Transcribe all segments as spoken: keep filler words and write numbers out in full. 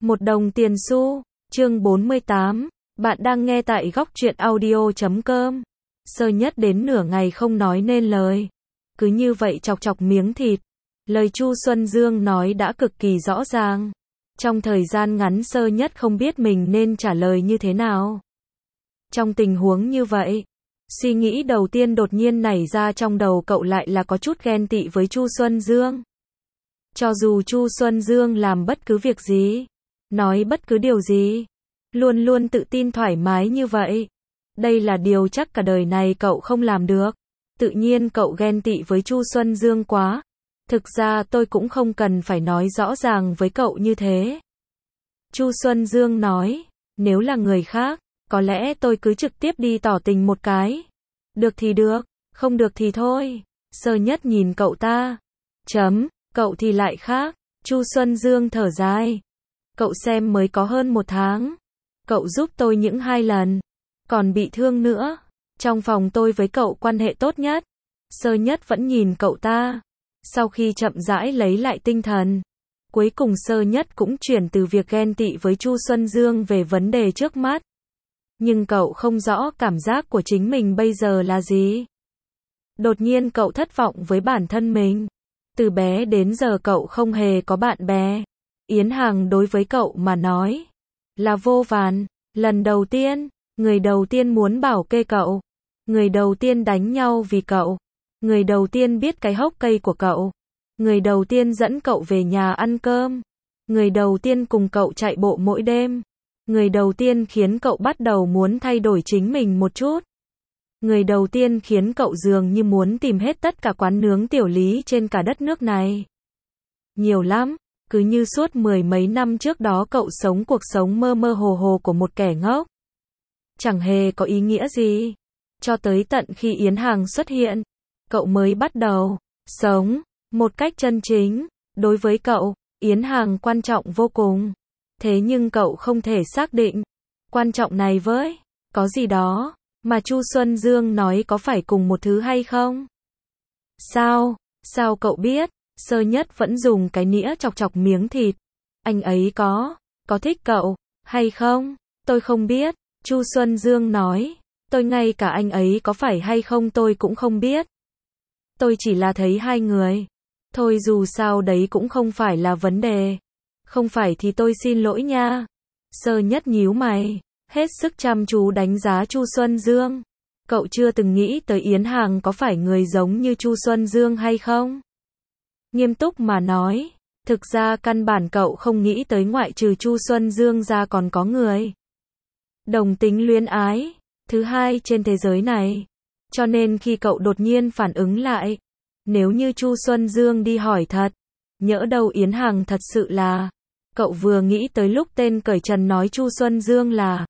Một đồng tiền xu, chương bốn mươi tám, bạn đang nghe tại góc truyện audio chấm com. Sơ Nhất đến nửa ngày không nói nên lời. Cứ như vậy chọc chọc miếng thịt. Lời Chu Xuân Dương nói đã cực kỳ rõ ràng. Trong thời gian ngắn Sơ Nhất không biết mình nên trả lời như thế nào. Trong tình huống như vậy, suy nghĩ đầu tiên đột nhiên nảy ra trong đầu cậu lại là có chút ghen tị với Chu Xuân Dương. Cho dù Chu Xuân Dương làm bất cứ việc gì, nói bất cứ điều gì, luôn luôn tự tin thoải mái như vậy. Đây là điều chắc cả đời này cậu không làm được. Tự nhiên cậu ghen tị với Chu Xuân Dương quá. Thực ra tôi cũng không cần phải nói rõ ràng với cậu như thế. Chu Xuân Dương nói, nếu là người khác, có lẽ tôi cứ trực tiếp đi tỏ tình một cái. Được thì được, không được thì thôi. Sơ Nhất nhìn cậu ta. Chấm, cậu thì lại khác. Chu Xuân Dương thở dài. Cậu xem mới có hơn một tháng. Cậu giúp tôi những hai lần. Còn bị thương nữa. Trong phòng tôi với cậu quan hệ tốt nhất. Sơ Nhất vẫn nhìn cậu ta. Sau khi chậm rãi lấy lại tinh thần, cuối cùng Sơ Nhất cũng chuyển từ việc ghen tị với Chu Xuân Dương về vấn đề trước mắt. Nhưng cậu không rõ cảm giác của chính mình bây giờ là gì. Đột nhiên cậu thất vọng với bản thân mình. Từ bé đến giờ cậu không hề có bạn bè. Yến Hằng đối với cậu mà nói là vô vàn. Lần đầu tiên, người đầu tiên muốn bảo kê cậu. Người đầu tiên đánh nhau vì cậu. Người đầu tiên biết cái hốc cây của cậu. Người đầu tiên dẫn cậu về nhà ăn cơm. Người đầu tiên cùng cậu chạy bộ mỗi đêm. Người đầu tiên khiến cậu bắt đầu muốn thay đổi chính mình một chút. Người đầu tiên khiến cậu dường như muốn tìm hết tất cả quán nướng tiểu lý trên cả đất nước này. Nhiều lắm, cứ như suốt mười mấy năm trước đó cậu sống cuộc sống mơ mơ hồ hồ của một kẻ ngốc. Chẳng hề có ý nghĩa gì. Cho tới tận khi Yến Hằng xuất hiện, cậu mới bắt đầu sống một cách chân chính. Đối với cậu, Yến Hằng quan trọng vô cùng. Thế nhưng cậu không thể xác định quan trọng này với có gì đó mà Chu Xuân Dương nói có phải cùng một thứ hay không? Sao? Sao cậu biết? Sơ Nhất vẫn dùng cái nĩa chọc chọc miếng thịt. Anh ấy có, có thích cậu, hay không? Tôi không biết. Chu Xuân Dương nói. Tôi ngay cả anh ấy có phải hay không tôi cũng không biết. Tôi chỉ là thấy hai người. Thôi dù sao đấy cũng không phải là vấn đề. Không phải thì tôi xin lỗi nha. Sơ Nhất nhíu mày, hết sức chăm chú đánh giá Chu Xuân Dương. Cậu chưa từng nghĩ tới Yến Hằng có phải người giống như Chu Xuân Dương hay không? Nghiêm túc mà nói, thực ra căn bản cậu không nghĩ tới ngoại trừ Chu Xuân Dương ra còn có người đồng tính luyến ái thứ hai trên thế giới này. Cho nên khi cậu đột nhiên phản ứng lại, nếu như Chu Xuân Dương đi hỏi thật, nhỡ đâu Yến Hằng thật sự là, cậu vừa nghĩ tới lúc tên cởi trần nói Chu Xuân Dương là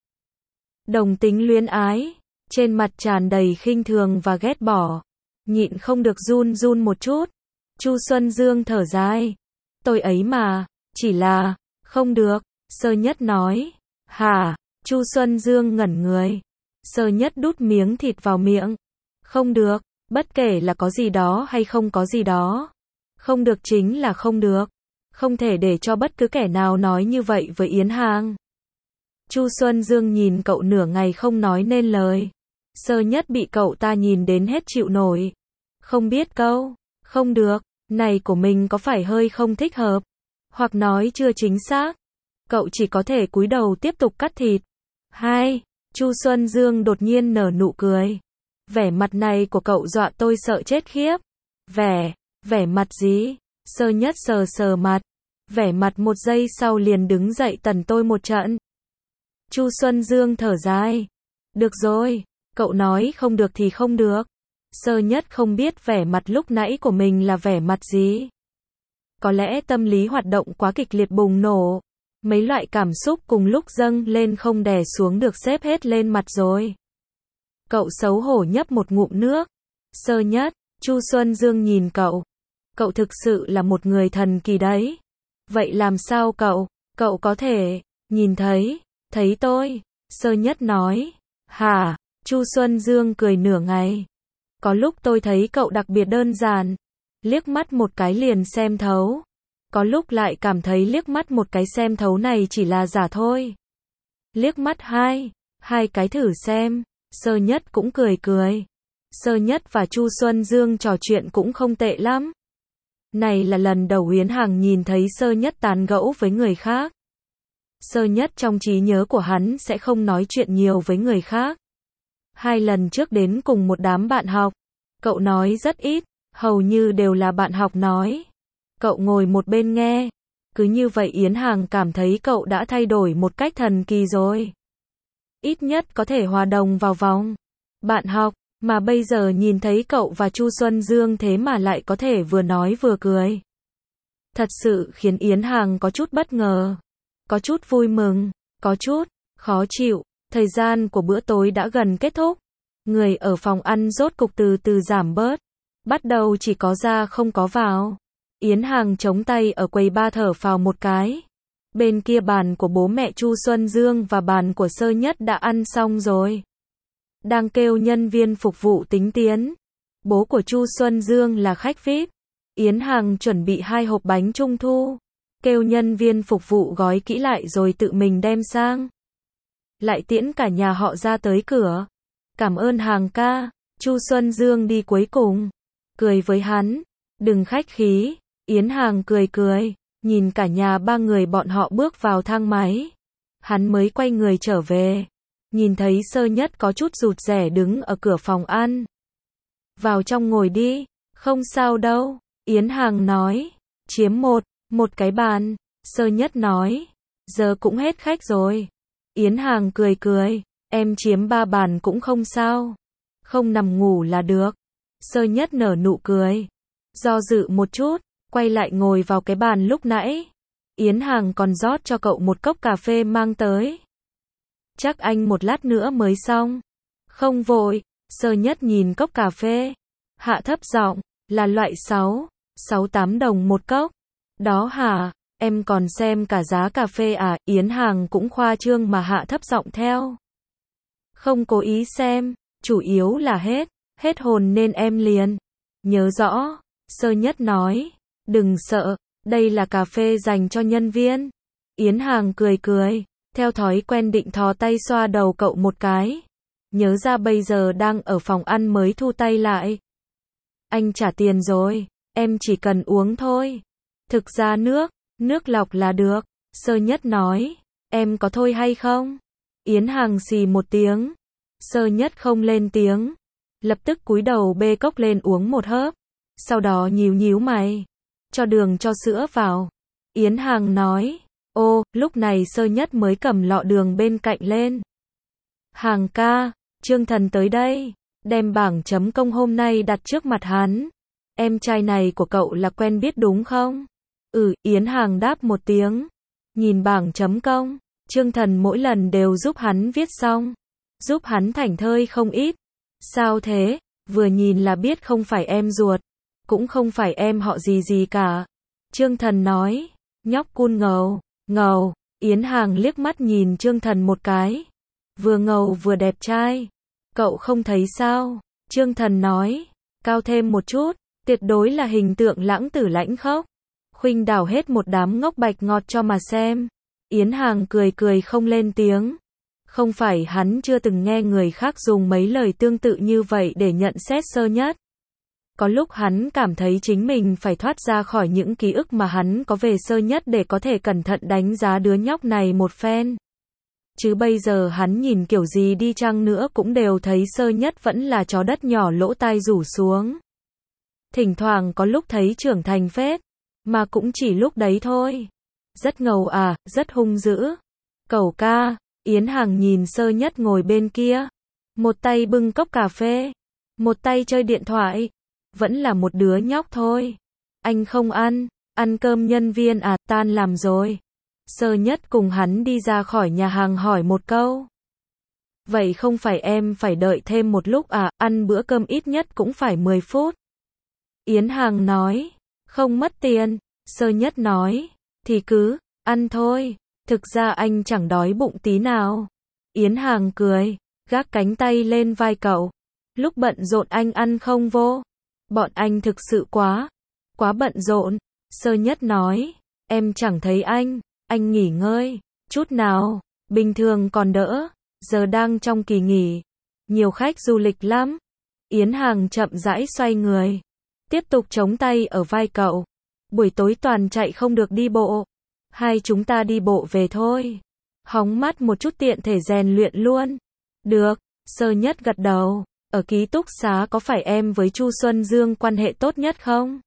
đồng tính luyến ái, trên mặt tràn đầy khinh thường và ghét bỏ, nhịn không được run run một chút. Chu Xuân Dương thở dài, tôi ấy mà, chỉ là, không được. Sơ Nhất nói, hả? Chu Xuân Dương ngẩn người. Sơ Nhất đút miếng thịt vào miệng. Không được, bất kể là có gì đó hay không có gì đó. Không được chính là không được. Không thể để cho bất cứ kẻ nào nói như vậy với Yến Hằng. Chu Xuân Dương nhìn cậu nửa ngày không nói nên lời. Sơ Nhất bị cậu ta nhìn đến hết chịu nổi. Không biết câu, không được, này của mình có phải hơi không thích hợp, hoặc nói chưa chính xác. Cậu chỉ có thể cúi đầu tiếp tục cắt thịt. Hai, Chu Xuân Dương đột nhiên nở nụ cười. Vẻ mặt này của cậu dọa tôi sợ chết khiếp. Vẻ, vẻ mặt gì? Sơ Nhất sờ sờ mặt. Vẻ mặt một giây sau liền đứng dậy tần tôi một trận. Chu Xuân Dương thở dài. Được rồi, cậu nói không được thì không được. Sơ Nhất không biết vẻ mặt lúc nãy của mình là vẻ mặt gì. Có lẽ tâm lý hoạt động quá kịch liệt bùng nổ. Mấy loại cảm xúc cùng lúc dâng lên không đè xuống được xếp hết lên mặt rồi. Cậu xấu hổ nhấp một ngụm nước. Sơ Nhất, Chu Xuân Dương nhìn cậu. Cậu thực sự là một người thần kỳ đấy. Vậy làm sao cậu, cậu có thể, nhìn thấy, thấy tôi? Sơ Nhất nói. Hả? Chu Xuân Dương cười nửa ngày. Có lúc tôi thấy cậu đặc biệt đơn giản. Liếc mắt một cái liền xem thấu. có lúc lại cảm thấy liếc mắt một cái xem thấu này chỉ là giả thôi. Liếc mắt hai, hai cái thử xem, Sơ Nhất cũng cười cười. Sơ Nhất và Chu Xuân Dương trò chuyện cũng không tệ lắm. Này là lần đầu Yến Hàng nhìn thấy Sơ Nhất tán gẫu với người khác. Sơ Nhất trong trí nhớ của hắn sẽ không nói chuyện nhiều với người khác. Hai lần trước đến cùng một đám bạn học, cậu nói rất ít, hầu như đều là bạn học nói. Cậu ngồi một bên nghe. Cứ như vậy Yến Hàng cảm thấy cậu đã thay đổi một cách thần kỳ rồi. Ít nhất có thể hòa đồng vào vòng bạn học, mà bây giờ nhìn thấy cậu và Chu Xuân Dương thế mà lại có thể vừa nói vừa cười. Thật sự khiến Yến Hàng có chút bất ngờ, có chút vui mừng, có chút khó chịu. Thời gian của bữa tối đã gần kết thúc. Người ở phòng ăn rốt cục từ từ giảm bớt. Bắt đầu chỉ có ra không có vào. Yến Hàng chống tay ở quầy ba thở phào một cái. Bên kia bàn của bố mẹ Chu Xuân Dương và bàn của Sơ Nhất đã ăn xong rồi. Đang kêu nhân viên phục vụ tính tiền. Bố của Chu Xuân Dương là khách vi ai pi. Yến Hàng chuẩn bị hai hộp bánh trung thu. Kêu nhân viên phục vụ gói kỹ lại rồi tự mình đem sang. Lại tiễn cả nhà họ ra tới cửa. Cảm ơn Hàng ca. Chu Xuân Dương đi cuối cùng. Cười với hắn. Đừng khách khí. Yến Hàng cười cười. Nhìn cả nhà ba người bọn họ bước vào thang máy. Hắn mới quay người trở về. Nhìn thấy Sơ Nhất có chút rụt rè đứng ở cửa phòng ăn. Vào trong ngồi đi. Không sao đâu. Yến Hàng nói. Chiếm một. Một cái bàn. Sơ Nhất nói. Giờ cũng hết khách rồi. Yến Hàng cười cười. Em chiếm ba bàn cũng không sao. Không nằm ngủ là được. Sơ Nhất nở nụ cười. Do dự một chút. Quay lại ngồi vào cái bàn lúc nãy. Yến Hàng còn rót cho cậu một cốc cà phê mang tới. Chắc anh một lát nữa mới xong. Không vội. Sơ Nhất nhìn cốc cà phê. Hạ thấp giọng. Là loại sáu, sáu tám đồng một cốc. Đó hả? Em còn xem cả giá cà phê à? Yến Hàng cũng khoa trương mà hạ thấp giọng theo. Không cố ý xem. Chủ yếu là hết. Hết hồn nên em liền. Nhớ rõ. Sơ Nhất nói. Đừng sợ. Đây là cà phê dành cho nhân viên. Yến Hàng cười cười. Theo thói quen định thò tay xoa đầu cậu một cái. Nhớ ra bây giờ đang ở phòng ăn mới thu tay lại. Anh trả tiền rồi. Em chỉ cần uống thôi. Thực ra nước. Nước lọc là được. Sơ Nhất nói. Em có thôi hay không? Yến Hàng xì một tiếng. Sơ Nhất không lên tiếng. Lập tức cúi đầu bê cốc lên uống một hớp. Sau đó nhíu nhíu mày. Cho đường cho sữa vào. Yến Hàng nói. Ô, lúc này Sơ Nhất mới cầm lọ đường bên cạnh lên. Hàng ca, Trương Thần tới đây. Đem bảng chấm công hôm nay đặt trước mặt hắn. Em trai này của cậu là quen biết đúng không? Ừ, Yến Hàng đáp một tiếng. Nhìn bảng chấm công, Trương Thần mỗi lần đều giúp hắn viết xong. Giúp hắn thảnh thơi không ít. Sao thế? Vừa nhìn là biết không phải em ruột. Cũng không phải em họ gì gì cả. Trương Thần nói. Nhóc cun ngầu. Ngầu. Yến Hàng liếc mắt nhìn Trương Thần một cái. Vừa ngầu vừa đẹp trai. Cậu không thấy sao? Trương Thần nói. Cao thêm một chút. Tuyệt đối là hình tượng lãng tử lãnh khốc. Khuynh đảo hết một đám ngốc bạch ngọt cho mà xem. Yến Hàng cười cười không lên tiếng. Không phải hắn chưa từng nghe người khác dùng mấy lời tương tự như vậy để nhận xét Sơ Nhất. Có lúc hắn cảm thấy chính mình phải thoát ra khỏi những ký ức mà hắn có về Sơ Nhất để có thể cẩn thận đánh giá đứa nhóc này một phen. Chứ bây giờ hắn nhìn kiểu gì đi chăng nữa cũng đều thấy Sơ Nhất vẫn là chó đất nhỏ lỗ tai rủ xuống. Thỉnh thoảng có lúc thấy trưởng thành phết, mà cũng chỉ lúc đấy thôi. Rất ngầu à, rất hung dữ. Cẩu ca, Yến Hàng nhìn Sơ Nhất ngồi bên kia. Một tay bưng cốc cà phê, một tay chơi điện thoại. Vẫn là một đứa nhóc thôi. Anh không ăn, ăn cơm nhân viên à, tan làm rồi. Sơ Nhất cùng hắn đi ra khỏi nhà hàng hỏi một câu. Vậy không phải em phải đợi thêm một lúc à, ăn bữa cơm ít nhất cũng phải mười phút. Yến Hàng nói, không mất tiền. Sơ Nhất nói, thì cứ, ăn thôi. Thực ra anh chẳng đói bụng tí nào. Yến Hàng cười, gác cánh tay lên vai cậu. Lúc bận rộn anh ăn không vô. Bọn anh thực sự quá, quá bận rộn. Sơ Nhất nói, em chẳng thấy anh, anh nghỉ ngơi, chút nào, bình thường còn đỡ, giờ đang trong kỳ nghỉ, nhiều khách du lịch lắm. Yến Hàng chậm rãi xoay người, tiếp tục chống tay ở vai cậu. Buổi tối toàn chạy không được đi bộ, hai chúng ta đi bộ về thôi. Hóng mát một chút tiện thể rèn luyện luôn. Được, Sơ Nhất gật đầu. Ở ký túc xá có phải em với Chu Xuân Dương quan hệ tốt nhất không?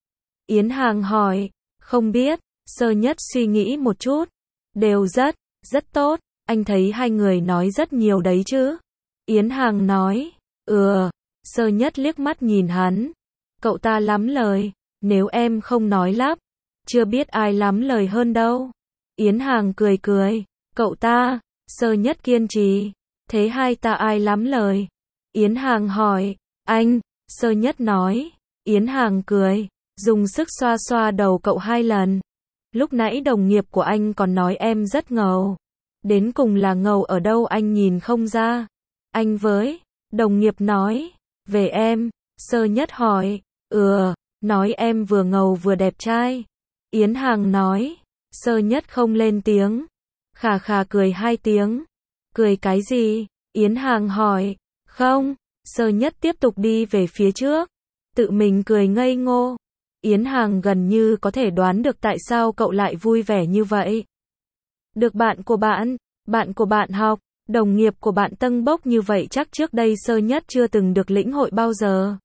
Yến Hàng hỏi. Không biết, Sơ Nhất suy nghĩ một chút. Đều rất, rất tốt, anh thấy hai người nói rất nhiều đấy chứ. Yến Hàng nói. Ừ, Sơ Nhất liếc mắt nhìn hắn. Cậu ta lắm lời, nếu em không nói lắp, chưa biết ai lắm lời hơn đâu. Yến Hàng cười cười. Cậu ta, Sơ Nhất kiên trì. Thế hai ta ai lắm lời? Yến Hàng hỏi. Anh, Sơ Nhất nói. Yến Hàng cười, dùng sức xoa xoa đầu cậu hai lần. Lúc nãy đồng nghiệp của anh còn nói em rất ngầu. Đến cùng là ngầu ở đâu anh nhìn không ra. Anh với, đồng nghiệp nói. Về em, Sơ Nhất hỏi. Ừ, nói em vừa ngầu vừa đẹp trai. Yến Hàng nói. Sơ Nhất không lên tiếng. Khà khà cười hai tiếng. Cười cái gì? Yến Hàng hỏi. Không, Sơ Nhất tiếp tục đi về phía trước. Tự mình cười ngây ngô. Yến Hàng gần như có thể đoán được tại sao cậu lại vui vẻ như vậy. Được bạn của bạn, bạn của bạn học, đồng nghiệp của bạn tâng bốc như vậy chắc trước đây Sơ Nhất chưa từng được lĩnh hội bao giờ.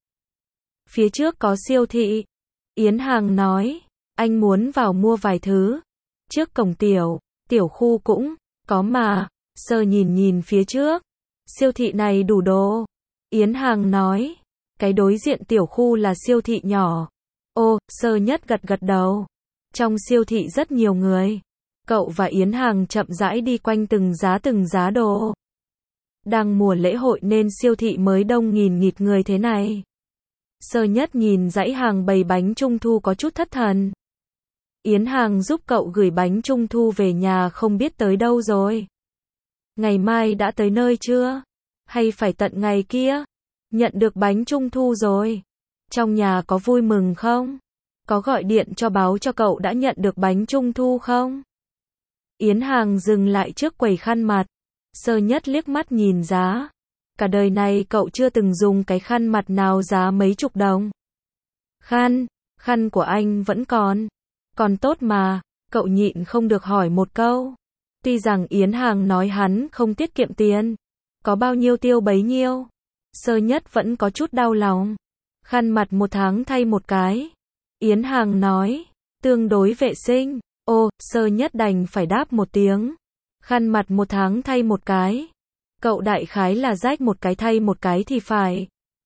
Phía trước có siêu thị. Yến Hàng nói. Anh muốn vào mua vài thứ. Trước cổng tiểu, tiểu khu cũng có mà. Sơ nhìn nhìn phía trước. Siêu thị này đủ đồ. Yến Hàng nói. Cái đối diện tiểu khu là siêu thị nhỏ. Ô, Sơ Nhất gật gật đầu. Trong siêu thị rất nhiều người. Cậu và Yến Hàng chậm rãi đi quanh từng giá từng giá đồ. Đang mùa lễ hội nên siêu thị mới đông nghìn nghịt người thế này. Sơ Nhất nhìn dãy hàng bày bánh trung thu có chút thất thần. Yến Hàng giúp cậu gửi bánh trung thu về nhà không biết tới đâu rồi. Ngày mai đã tới nơi chưa? Hay phải tận ngày kia? Nhận được bánh trung thu rồi. Trong nhà có vui mừng không? Có gọi điện cho báo cho cậu đã nhận được bánh trung thu không? Yến Hàng dừng lại trước quầy khăn mặt. Sơ Nhất liếc mắt nhìn giá. Cả đời này cậu chưa từng dùng cái khăn mặt nào giá mấy chục đồng. Khăn, khăn của anh vẫn còn. Còn tốt mà, cậu nhịn không được hỏi một câu. Tuy rằng Yến Hàng nói hắn không tiết kiệm tiền. Có bao nhiêu tiêu bấy nhiêu. Sơ Nhất vẫn có chút đau lòng. Khăn mặt một tháng thay một cái. Yến Hàng nói. Tương đối vệ sinh. Ô, Sơ Nhất đành phải đáp một tiếng. Khăn mặt một tháng thay một cái. Cậu đại khái là rách một cái thay một cái thì phải.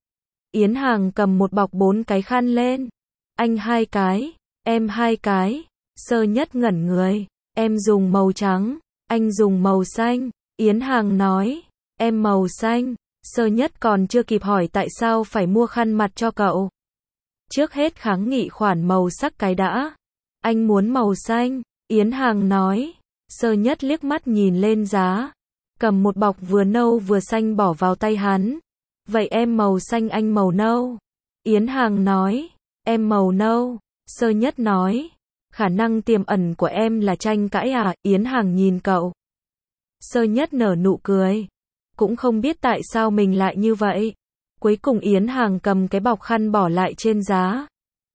Yến Hàng cầm một bọc bốn cái khăn lên. Anh hai cái, em hai cái. Sơ Nhất ngẩn người. Em dùng màu trắng, anh dùng màu xanh. Yến Hàng nói. Em màu xanh. Sơ Nhất còn chưa kịp hỏi tại sao phải mua khăn mặt cho cậu. Trước hết kháng nghị khoản màu sắc cái đã. Anh muốn màu xanh. Yến Hàng nói. Sơ Nhất liếc mắt nhìn lên giá. Cầm một bọc vừa nâu vừa xanh bỏ vào tay hắn. Vậy em màu xanh anh màu nâu. Yến Hàng nói. Em màu nâu. Sơ Nhất nói. Khả năng tiềm ẩn của em là tranh cãi à? Yến Hàng nhìn cậu. Sơ Nhất nở nụ cười. Cũng không biết tại sao mình lại như vậy. Cuối cùng Yến Hàng cầm cái bọc khăn bỏ lại trên giá.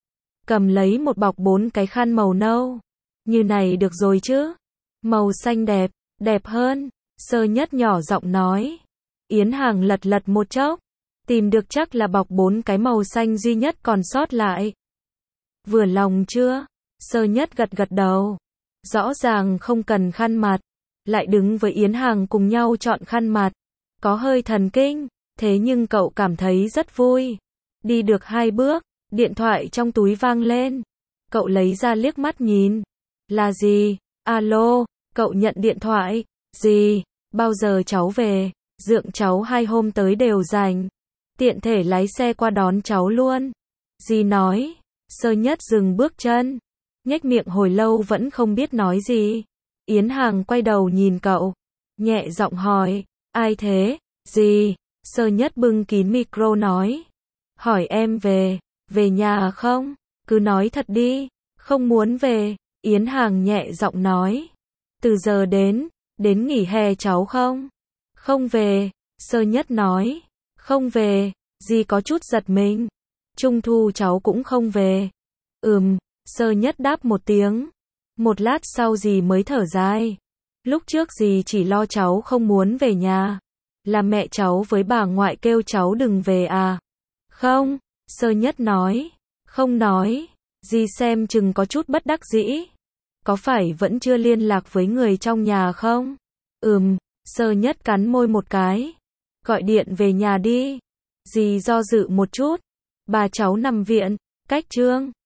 Cầm lấy một bọc bốn cái khăn màu nâu. Như này được rồi chứ? Màu xanh đẹp, đẹp hơn. Sơ Nhất nhỏ giọng nói. Yến Hàng lật lật một chốc. Tìm được chắc là bọc bốn cái màu xanh duy nhất còn sót lại. Vừa lòng chưa? Sơ Nhất gật gật đầu. Rõ ràng không cần khăn mặt. Lại đứng với Yến Hàng cùng nhau chọn khăn mặt. Có hơi thần kinh. Thế nhưng cậu cảm thấy rất vui. Đi được hai bước, điện thoại trong túi vang lên. Cậu lấy ra liếc mắt nhìn. Là gì? Alo, cậu nhận điện thoại. Gì? Bao giờ cháu về? Dượng cháu hai hôm tới đều rảnh. Tiện thể lái xe qua đón cháu luôn. Dì nói. Sơ Nhất dừng bước chân. Nhếch miệng hồi lâu vẫn không biết nói gì. Yến Hàng quay đầu nhìn cậu. Nhẹ giọng hỏi. Ai thế? Dì. Sơ Nhất bưng kín micro nói. Hỏi em về. Về nhà không? Cứ nói thật đi. Không muốn về. Yến Hàng nhẹ giọng nói. Từ giờ đến, đến nghỉ hè cháu không? Không về, Sơ Nhất nói. Không về, dì có chút giật mình. Trung thu cháu cũng không về. Ừm, Sơ Nhất đáp một tiếng. Một lát sau dì mới thở dài. Lúc trước dì chỉ lo cháu không muốn về nhà. Là mẹ cháu với bà ngoại kêu cháu đừng về à? Không, Sơ Nhất nói. Không nói, dì xem chừng có chút bất đắc dĩ. Có phải vẫn chưa liên lạc với người trong nhà không? Ừm, Sơ Nhất cắn môi một cái. Gọi điện về nhà đi. Dì do dự một chút. Bà cháu nằm viện, cách Trương